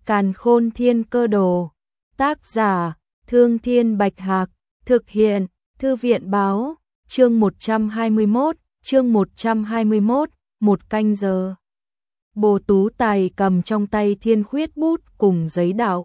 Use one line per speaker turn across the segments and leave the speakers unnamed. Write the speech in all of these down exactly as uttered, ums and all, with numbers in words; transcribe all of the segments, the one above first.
Càn Khôn Thiên Cơ Đồ. Tác giả: Thương Thiên Bạch Hạc. Thực hiện: Thư viện báo. Chương một trăm hai mươi mốt, chương một trăm hai mươi mốt, một canh giờ. Bồ Tú Tài cầm trong tay thiên khuyết bút cùng giấy đạo.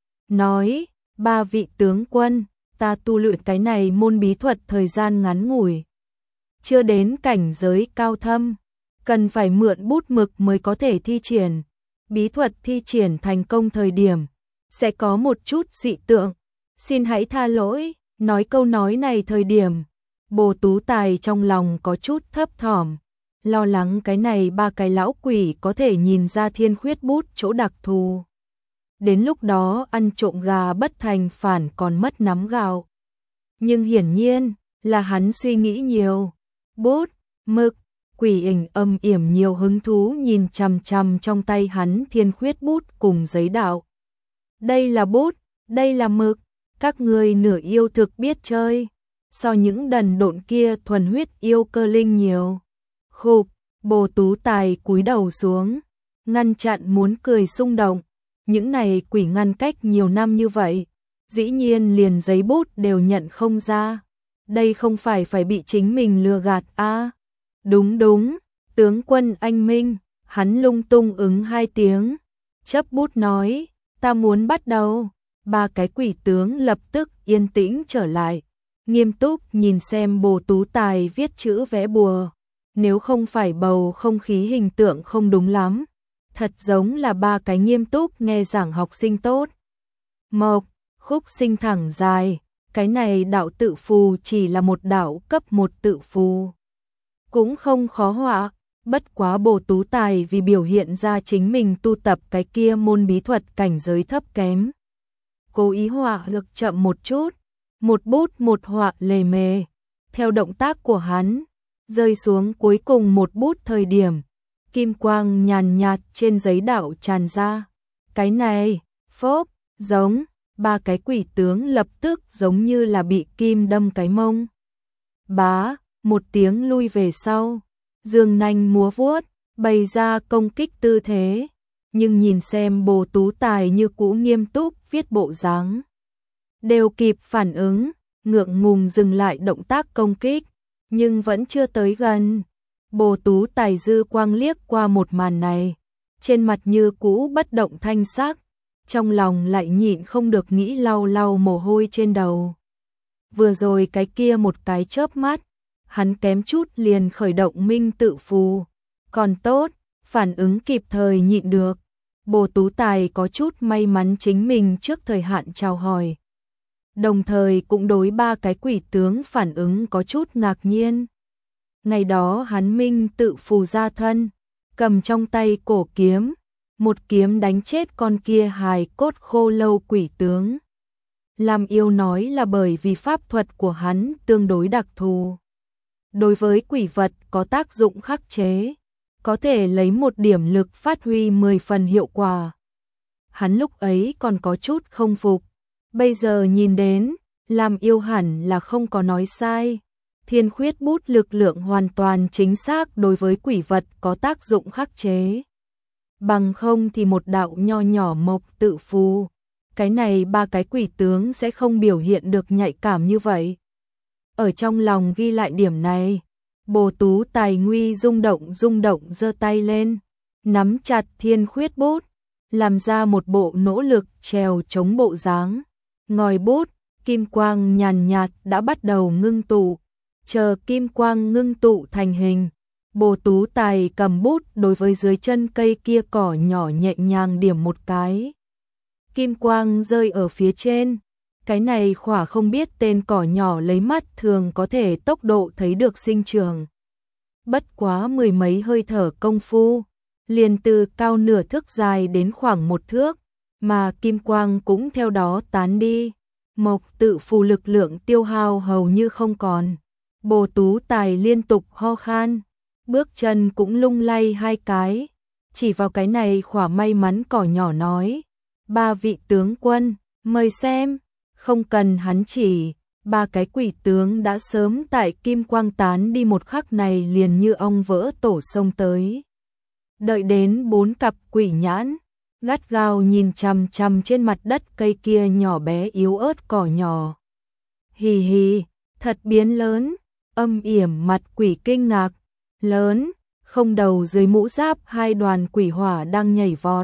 Nói, ba vị tướng quân, ta tu luyện cái này môn bí thuật thời gian ngắn ngủi. Chưa đến cảnh giới cao thâm, cần phải mượn bút mực mới có thể thi triển. Bí thuật thi triển thành công thời điểm, sẽ có một chút dị tượng. Xin hãy tha lỗi. Nói câu nói này thời điểm, Bồ Tú Tài trong lòng có chút thấp thỏm, lo lắng cái này ba cái lão quỷ có thể nhìn ra thiên khuyết bút chỗ đặc thù. Đến lúc đó ăn trộm gà bất thành phản còn mất nắm gạo. Nhưng hiển nhiên là hắn suy nghĩ nhiều. Bút, mực, quỷ ảnh âm yểm nhiều hứng thú nhìn chằm chằm trong tay hắn thiên khuyết bút cùng giấy đạo. Đây là bút, đây là mực, các ngươi nửa yêu thực biết chơi, so những đần độn kia thuần huyết yêu cơ linh nhiều. Khục, Bồ Tú Tài cúi đầu xuống, ngăn chặn muốn cười xung động. Những này quỷ ngăn cách nhiều năm như vậy, dĩ nhiên liền giấy bút đều nhận không ra. Đây không phải phải bị chính mình lừa gạt a? À, đúng đúng, tướng quân anh minh. Hắn lung tung ứng hai tiếng, chấp bút nói, ta muốn bắt đầu. Ba cái quỷ tướng lập tức yên tĩnh trở lại, nghiêm túc nhìn xem Bồ Tú Tài viết chữ vẽ bùa. Nếu không phải bầu không khí hình tượng không đúng lắm, thật giống là ba cái nghiêm túc nghe giảng học sinh tốt. Mộc, khúc sinh thẳng dài, cái này đạo tự phù chỉ là một đạo cấp một tự phù. Cũng không khó họa, bất quá Bồ Tú Tài vì biểu hiện ra chính mình tu tập cái kia môn bí thuật cảnh giới thấp kém. Cố ý họa lực chậm một chút, một bút một họa lề mề. Theo động tác của hắn, rơi xuống cuối cùng một bút thời điểm, kim quang nhàn nhạt trên giấy đạo tràn ra. Cái này, phốp, giống, ba cái quỷ tướng lập tức giống như là bị kim đâm cái mông. Bá, một tiếng lui về sau, dương nanh múa vuốt, bày ra công kích tư thế. Nhưng nhìn xem Bồ Tú Tài như cũ nghiêm túc viết bộ dáng, đều kịp phản ứng, ngượng ngùng dừng lại động tác công kích, nhưng vẫn chưa tới gần. Bồ Tú Tài dư quang liếc qua một màn này, trên mặt như cũ bất động thanh sắc, trong lòng lại nhịn không được nghĩ lau lau mồ hôi trên đầu. Vừa rồi cái kia một cái chớp mắt, hắn kém chút liền khởi động minh tự phù, còn tốt, phản ứng kịp thời nhịn được. Bồ Tú Tài có chút may mắn chính mình trước thời hạn chào hỏi, đồng thời cũng đối ba cái quỷ tướng phản ứng có chút ngạc nhiên. Ngày đó hắn minh tự phù ra thân, cầm trong tay cổ kiếm, một kiếm đánh chết con kia hài cốt khô lâu quỷ tướng. Làm yêu nói là bởi vì pháp thuật của hắn tương đối đặc thù, đối với quỷ vật có tác dụng khắc chế, có thể lấy một điểm lực phát huy mười phần hiệu quả. Hắn lúc ấy còn có chút không phục, bây giờ nhìn đến, làm yêu hẳn là không có nói sai. Thiên khuyết bút lực lượng hoàn toàn chính xác đối với quỷ vật có tác dụng khắc chế. Bằng không thì một đạo nho nhỏ mộc tự phù, cái này ba cái quỷ tướng sẽ không biểu hiện được nhạy cảm như vậy. Ở trong lòng ghi lại điểm này, Bồ Tú Tài nguy rung động rung động giơ tay lên, nắm chặt thiên khuyết bút, làm ra một bộ nỗ lực trèo chống bộ dáng. Ngòi bút, kim quang nhàn nhạt đã bắt đầu ngưng tụ, chờ kim quang ngưng tụ thành hình. Bồ Tú Tài cầm bút đối với dưới chân cây kia cỏ nhỏ nhẹ nhàng điểm một cái. Kim quang rơi ở phía trên. Cái này khỏa không biết tên cỏ nhỏ lấy mắt thường có thể tốc độ thấy được sinh trưởng. Bất quá mười mấy hơi thở công phu, liền từ cao nửa thước dài đến khoảng một thước, mà kim quang cũng theo đó tán đi. Mộc tự phù lực lượng tiêu hao hầu như không còn. Bồ Tú Tài liên tục ho khan, bước chân cũng lung lay hai cái, chỉ vào cái này khỏa may mắn cỏ nhỏ nói, ba vị tướng quân, mời xem. Không cần hắn chỉ, ba cái quỷ tướng đã sớm tại kim quang tán đi một khắc này liền như ong vỡ tổ sông tới. Đợi đến bốn cặp quỷ nhãn, gắt gao nhìn chằm chằm trên mặt đất cây kia nhỏ bé yếu ớt cỏ nhỏ. Hì hì, thật biến lớn, Âm Yểm mặt quỷ kinh ngạc, lớn, không đầu dưới mũ giáp hai đoàn quỷ hỏa đang nhảy vọt.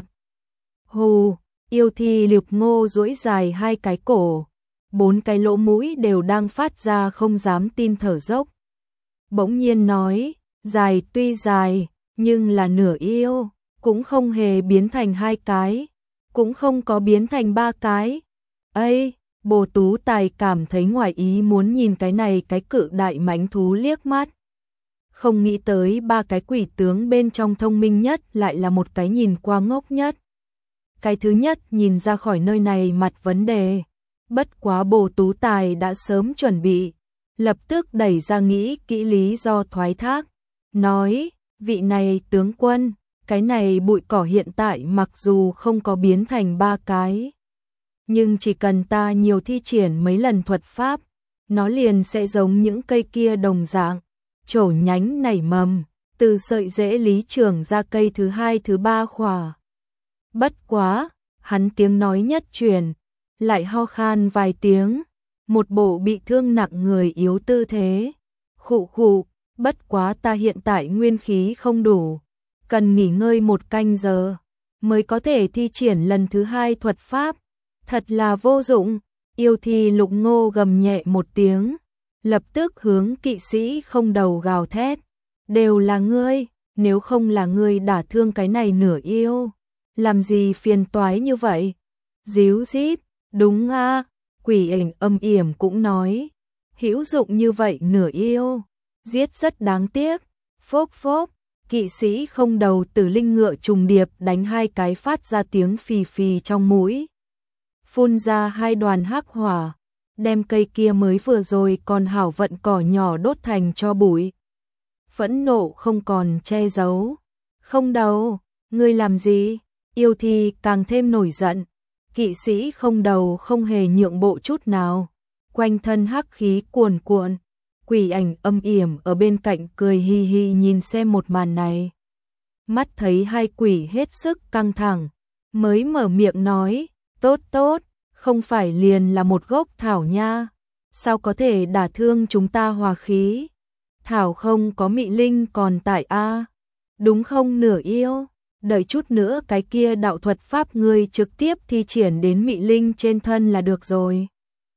Hù, yêu thi Liệp Ngô duỗi dài hai cái cổ, bốn cái lỗ mũi đều đang phát ra không dám tin thở dốc. Bỗng nhiên nói, dài tuy dài, nhưng là nửa yêu, cũng không hề biến thành hai cái, cũng không có biến thành ba cái. Ây, Bồ Tú Tài cảm thấy ngoài ý muốn nhìn cái này cái cự đại mãnh thú liếc mắt. Không nghĩ tới ba cái quỷ tướng bên trong thông minh nhất lại là một cái nhìn qua ngốc nhất. Cái thứ nhất nhìn ra khỏi nơi này mặt vấn đề, bất quá Bồ Tú Tài đã sớm chuẩn bị, lập tức đẩy ra nghĩ kỹ lý do thoái thác, nói, vị này tướng quân, cái này bụi cỏ hiện tại mặc dù không có biến thành ba cái, nhưng chỉ cần ta nhiều thi triển mấy lần thuật pháp, nó liền sẽ giống những cây kia đồng dạng, trổ nhánh nảy mầm, từ sợi rễ lý trưởng ra cây thứ hai thứ ba khỏa. Bất quá, hắn tiếng nói nhất truyền, lại ho khan vài tiếng, một bộ bị thương nặng người yếu tư thế. Khụ khụ, bất quá ta hiện tại nguyên khí không đủ, cần nghỉ ngơi một canh giờ, mới có thể thi triển lần thứ hai thuật pháp, thật là vô dụng. Yêu thi Lục Ngô gầm nhẹ một tiếng, lập tức hướng kỵ sĩ không đầu gào thét, đều là ngươi, nếu không là ngươi đả thương cái này nửa yêu, làm gì phiền toái như vậy. Díu dít, đúng a, quỷ ảnh Âm Yểm cũng nói, hữu dụng như vậy nửa yêu, giết rất đáng tiếc. Phốc phốc, kỵ sĩ không đầu tử linh ngựa trùng điệp đánh hai cái phát ra tiếng phì phì trong mũi, phun ra hai đoàn hắc hỏa, đem cây kia mới vừa rồi còn hảo vận cỏ nhỏ đốt thành cho bụi. Phẫn nộ không còn che giấu. Không đầu, ngươi làm gì? Yêu thi càng thêm nổi giận. Kỵ sĩ không đầu không hề nhượng bộ chút nào, quanh thân hắc khí cuồn cuộn. Quỷ ảnh Âm Yểm ở bên cạnh cười hi hi nhìn xem một màn này. Mắt thấy hai quỷ hết sức căng thẳng, mới mở miệng nói, tốt tốt, không phải liền là một gốc thảo nha, sao có thể đả thương chúng ta hòa khí? Thảo không có mị linh còn tại a, đúng không nửa yêu? Đợi chút nữa cái kia đạo thuật pháp ngươi trực tiếp thi triển đến mị linh trên thân là được rồi.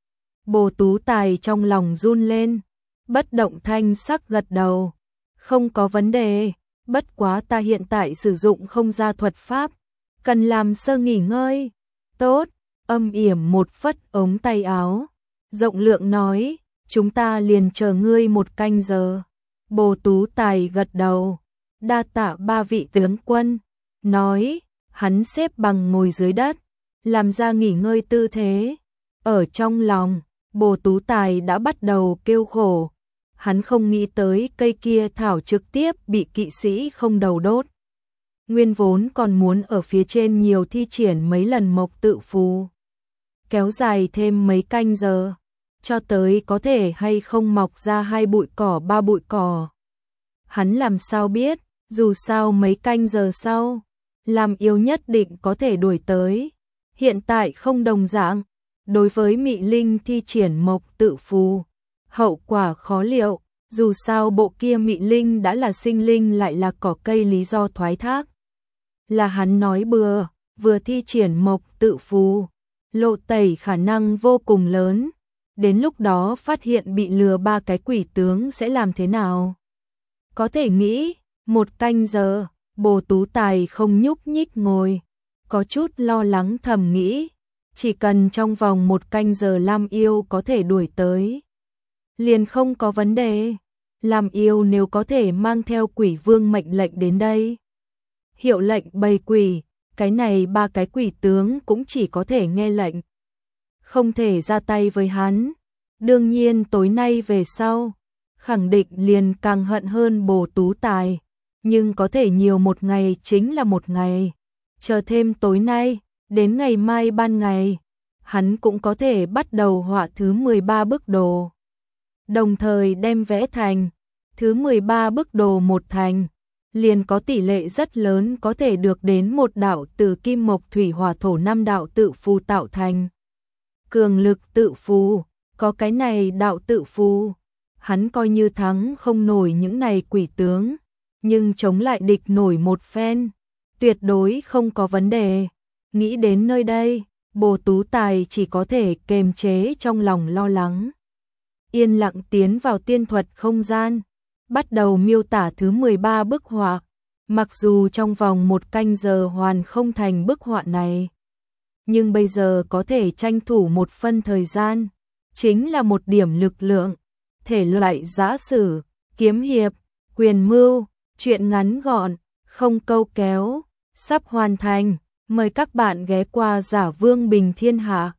Bồ Tú Tài trong lòng run lên, bất động thanh sắc gật đầu, không có vấn đề, bất quá ta hiện tại sử dụng không ra thuật pháp, cần làm sơ nghỉ ngơi. Tốt. Âm Yểm một phất ống tay áo, rộng lượng nói, chúng ta liền chờ ngươi một canh giờ. Bồ Tú Tài gật đầu, đa tạ ba vị tướng quân, nói, hắn xếp bằng ngồi dưới đất, làm ra nghỉ ngơi tư thế. Ở trong lòng, Bồ Tú Tài đã bắt đầu kêu khổ, hắn không nghĩ tới cây kia thảo trực tiếp bị kỵ sĩ không đầu đốt. Nguyên vốn còn muốn ở phía trên nhiều thi triển mấy lần mộc tự phù, kéo dài thêm mấy canh giờ, cho tới có thể hay không mọc ra hai bụi cỏ ba bụi cỏ. Hắn làm sao biết, dù sao mấy canh giờ sau, làm yêu nhất định có thể đuổi tới. Hiện tại không đồng dạng, đối với mị linh thi triển mộc tự phù, hậu quả khó liệu, dù sao bộ kia mị linh đã là sinh linh lại là cỏ cây lý do thoái thác. Là hắn nói bừa, vừa thi triển mộc tự phù, lộ tẩy khả năng vô cùng lớn, đến lúc đó phát hiện bị lừa ba cái quỷ tướng sẽ làm thế nào? Có thể nghĩ, một canh giờ, Bồ Tú Tài không nhúc nhích ngồi, có chút lo lắng thầm nghĩ, chỉ cần trong vòng một canh giờ Lam Yêu có thể đuổi tới, liền không có vấn đề. Lam Yêu nếu có thể mang theo quỷ vương mệnh lệnh đến đây, hiệu lệnh bầy quỷ, cái này ba cái quỷ tướng cũng chỉ có thể nghe lệnh, không thể ra tay với hắn. Đương nhiên tối nay về sau, khẳng định liền càng hận hơn Bồ Tú Tài, nhưng có thể nhiều một ngày chính là một ngày, chờ thêm tối nay, đến ngày mai ban ngày, hắn cũng có thể bắt đầu họa thứ mười ba bức đồ, đồng thời đem vẽ thành, thứ mười ba bức đồ một thành, liền có tỷ lệ rất lớn có thể được đến một đạo từ kim mộc thủy hỏa thổ năm đạo tự phù tạo thành. Cường lực tự phù, có cái này đạo tự phù, hắn coi như thắng không nổi những này quỷ tướng, nhưng chống lại địch nổi một phen, tuyệt đối không có vấn đề. Nghĩ đến nơi đây, Bồ Tú Tài chỉ có thể kềm chế trong lòng lo lắng. Yên lặng tiến vào tiên thuật không gian, bắt đầu miêu tả thứ mười ba bức họa. Mặc dù trong vòng một canh giờ hoàn không thành bức họa này, nhưng bây giờ có thể tranh thủ một phân thời gian, chính là một điểm lực lượng. Thể loại giã sử, kiếm hiệp, quyền mưu, truyện ngắn gọn, không câu kéo, sắp hoàn thành. Mời các bạn ghé qua Giả Vương Bình Thiên Hạ.